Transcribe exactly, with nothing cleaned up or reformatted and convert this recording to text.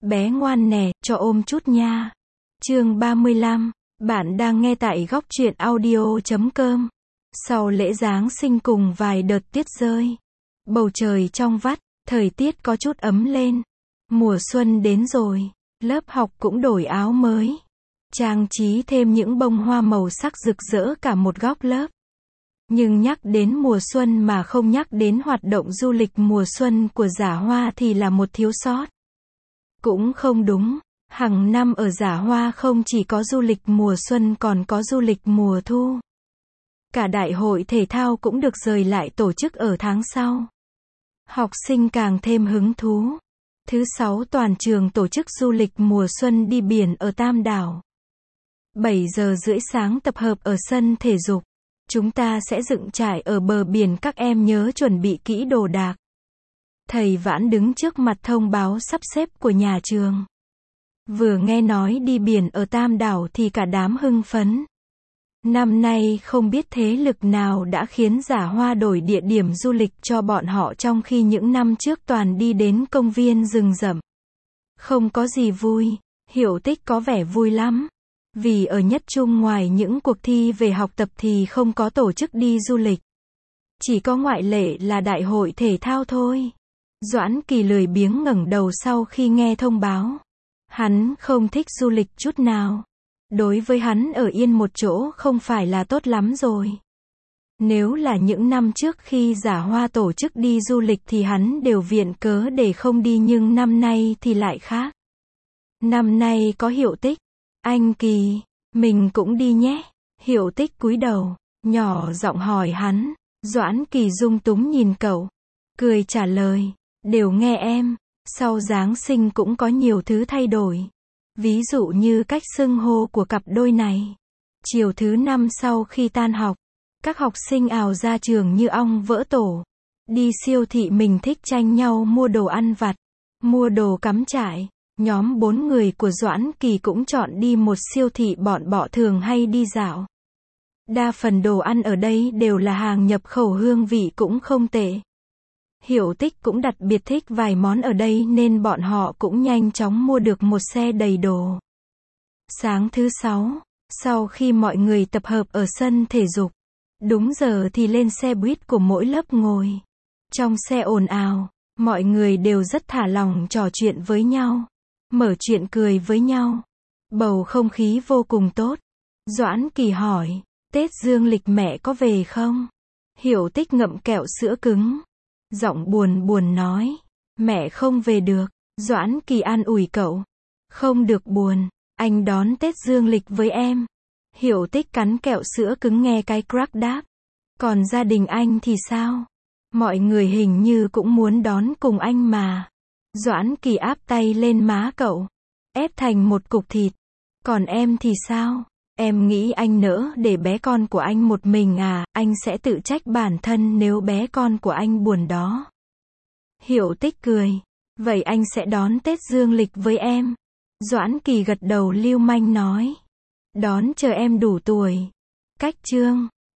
Bé ngoan nè, cho ôm chút nha. Chương ba mươi lăm. Bạn đang nghe tại góc truyện audio chấm com. Sau lễ Giáng sinh cùng vài đợt tuyết rơi, bầu trời trong vắt, thời tiết có chút ấm lên. Mùa xuân đến rồi, lớp học cũng đổi áo mới, trang trí thêm những bông hoa màu sắc rực rỡ cả một góc lớp. Nhưng nhắc đến mùa xuân mà không nhắc đến hoạt động du lịch mùa xuân của Giả Hoa thì là một thiếu sót. Cũng không đúng, hàng năm ở Giả Hoa không chỉ có du lịch mùa xuân còn có du lịch mùa thu. Cả đại hội thể thao cũng được rời lại tổ chức ở tháng sau. Học sinh càng thêm hứng thú. Thứ sáu toàn trường tổ chức du lịch mùa xuân đi biển ở Tam Đảo. bảy giờ rưỡi sáng tập hợp ở sân thể dục. Chúng ta sẽ dựng trại ở bờ biển, các em nhớ chuẩn bị kỹ đồ đạc. Thầy Vãn đứng trước mặt thông báo sắp xếp của nhà trường. Vừa nghe nói đi biển ở Tam Đảo thì cả đám hưng phấn. Năm nay không biết thế lực nào đã khiến Giả Hoa đổi địa điểm du lịch cho bọn họ trong khi những năm trước toàn đi đến công viên rừng rậm. Không có gì vui, Hiểu Tích có vẻ vui lắm. Vì ở Nhất Trung ngoài những cuộc thi về học tập thì không có tổ chức đi du lịch. Chỉ có ngoại lệ là đại hội thể thao thôi. Doãn Kỳ lười biếng ngẩng đầu sau khi nghe thông báo. Hắn không thích du lịch chút nào. Đối với hắn ở yên một chỗ không phải là tốt lắm rồi. Nếu là những năm trước khi Giả Hoa tổ chức đi du lịch thì hắn đều viện cớ để không đi, nhưng năm nay thì lại khác. Năm nay có Hiểu Tích. Anh Kỳ, mình cũng đi nhé. Hiểu Tích cúi đầu, nhỏ giọng hỏi hắn. Doãn Kỳ dung túng nhìn cậu, cười trả lời, đều nghe em. Sau Giáng sinh cũng có nhiều thứ thay đổi. Ví dụ như cách xưng hô của cặp đôi này. Chiều thứ năm sau khi tan học, các học sinh ào ra trường như ong vỡ tổ. Đi siêu thị mình thích tranh nhau mua đồ ăn vặt, mua đồ cắm trại. Nhóm bốn người của Doãn Kỳ cũng chọn đi một siêu thị bọn bọ thường hay đi dạo. Đa phần đồ ăn ở đây đều là hàng nhập khẩu, hương vị cũng không tệ. Hiểu Tích cũng đặc biệt thích vài món ở đây nên bọn họ cũng nhanh chóng mua được một xe đầy đồ. Sáng thứ sáu, sau khi mọi người tập hợp ở sân thể dục, đúng giờ thì lên xe buýt của mỗi lớp ngồi. Trong xe ồn ào, mọi người đều rất thả lỏng trò chuyện với nhau, mở chuyện cười với nhau. Bầu không khí vô cùng tốt. Doãn Kỳ hỏi, Tết dương lịch mẹ có về không? Hiểu Tích ngậm kẹo sữa cứng, giọng buồn buồn nói, mẹ không về được. Doãn Kỳ an ủi cậu, không được buồn, anh đón Tết dương lịch với em. Hiểu Tích cắn kẹo sữa cứng nghe cái crack đáp, còn gia đình anh thì sao? Mọi người hình như cũng muốn đón cùng anh mà. Doãn Kỳ áp tay lên má cậu, ép thành một cục thịt. Còn em thì sao? Em nghĩ anh nỡ để bé con của anh một mình à? Anh sẽ tự trách bản thân nếu bé con của anh buồn đó. Hiểu Tích cười, vậy anh sẽ đón Tết dương lịch với em. Doãn Kỳ gật đầu lưu manh nói, đón chờ em đủ tuổi. Cách chương